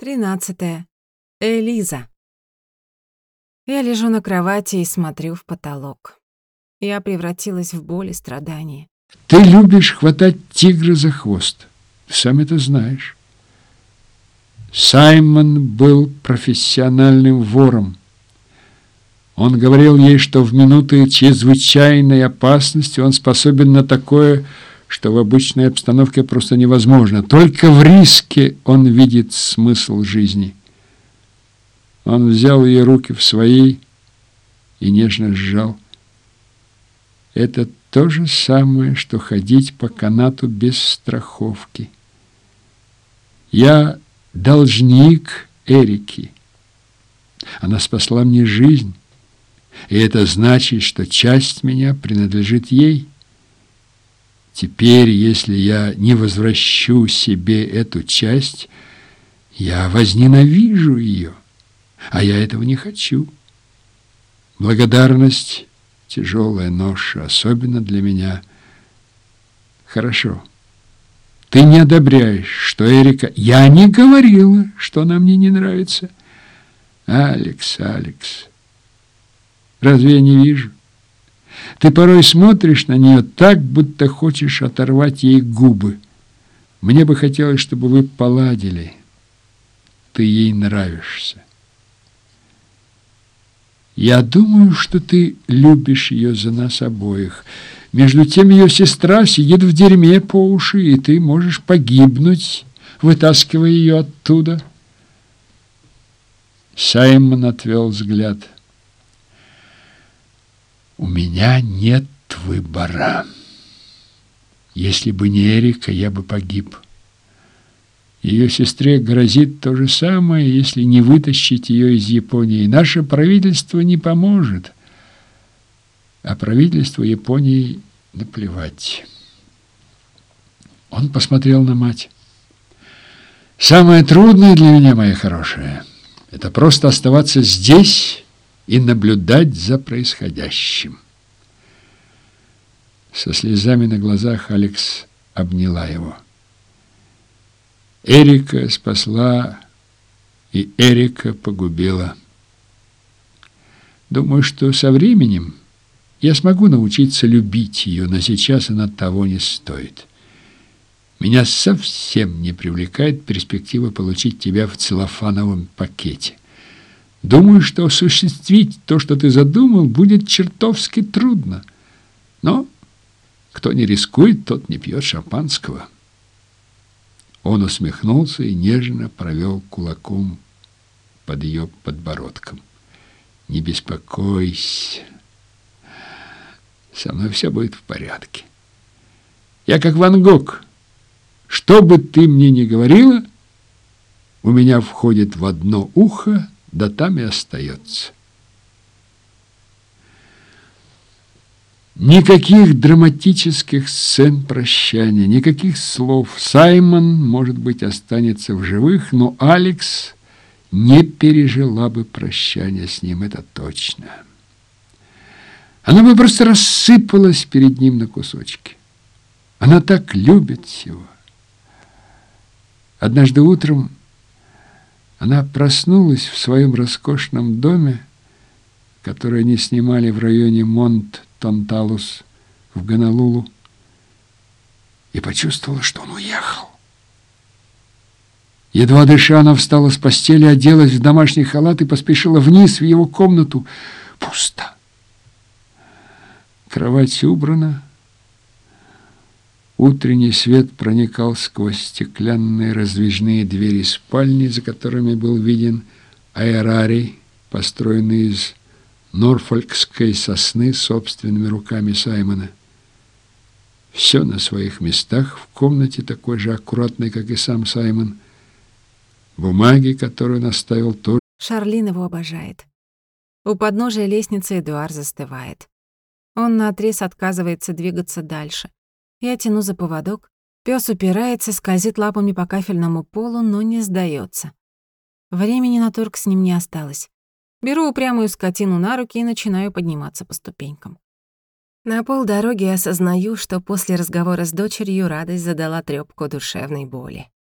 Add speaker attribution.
Speaker 1: 13. Элиза. Я лежу на кровати и смотрю в потолок. Я превратилась в боль и страдания.
Speaker 2: Ты любишь хватать тигра за хвост. Ты сам это знаешь. Саймон был профессиональным вором. Он говорил ей, что в минуты чрезвычайной опасности он способен на такое, что в обычной обстановке просто невозможно. Только в риске он видит смысл жизни. Он взял ее руки в свои и нежно сжал. Это то же самое, что ходить по канату без страховки. Я должник Эрике. Она спасла мне жизнь, и это значит, что часть меня принадлежит ей. Теперь, если я не возвращу себе эту часть, я возненавижу ее, а я этого не хочу. Благодарность – тяжелая ноша, особенно для меня. Хорошо. Ты не одобряешь, что Эрика... Я не говорила, что она мне не нравится. Алекс, разве я не вижу? Ты порой смотришь на нее так, будто хочешь оторвать ей губы. Мне бы хотелось, чтобы вы поладили. Ты ей нравишься. Я думаю, что ты любишь ее за нас обоих. Между тем ее сестра сидит в дерьме по уши, и ты можешь погибнуть, вытаскивая ее оттуда. Саймон отвел взгляд. У меня нет выбора. Если бы не Эрика, я бы погиб. Ее сестре грозит то же самое, если не вытащить ее из Японии. Наше правительство не поможет, а правительству Японии наплевать. Он посмотрел на мать. Самое трудное для меня, моя хорошая, это просто оставаться здесь и наблюдать за происходящим. Со слезами на глазах Алекс обняла его. Эрика спасла, и Эрика погубила. Думаю, что со временем я смогу научиться любить ее, но сейчас она того не стоит. Меня совсем не привлекает перспектива получить тебя в целлофановом пакете. Думаю, что осуществить то, что ты задумал, будет чертовски трудно. Но кто не рискует, тот не пьет шампанского. Он усмехнулся и нежно провел кулаком под ее подбородком. Не беспокойся. Со мной все будет в порядке. Я как Ван Гог. Что бы ты мне ни говорила, у меня входит в одно ухо, да там и остается. Никаких драматических сцен прощания, никаких слов. Саймон, может быть, останется в живых, но Алекс не пережила бы прощания с ним, это точно. Она бы просто рассыпалась перед ним на кусочки. Она так любит его. Однажды утром она проснулась в своем роскошном доме, который они снимали в районе Монт-Танталус в Гонолулу, и почувствовала, что он уехал. Едва дыша, она встала с постели, оделась в домашний халат и поспешила вниз в его комнату. Пусто. Кровать убрана. Утренний свет проникал сквозь стеклянные раздвижные двери спальни, за которыми был виден аэрарий, построенный из норфолкской сосны собственными руками Саймона. Все на своих местах, в комнате такой же аккуратной, как и сам Саймон. Бумаги, которые он оставил, тоже.
Speaker 1: Шарлин его обожает. У подножия лестницы Эдуард застывает. Он наотрез отказывается двигаться дальше. Я тяну за поводок. Пёс упирается, скользит лапами по кафельному полу, но не сдаётся. Времени на торг с ним не осталось. Беру упрямую скотину на руки и начинаю подниматься по ступенькам. На полдороги осознаю, что после разговора с дочерью радость задала трёпку душевной боли.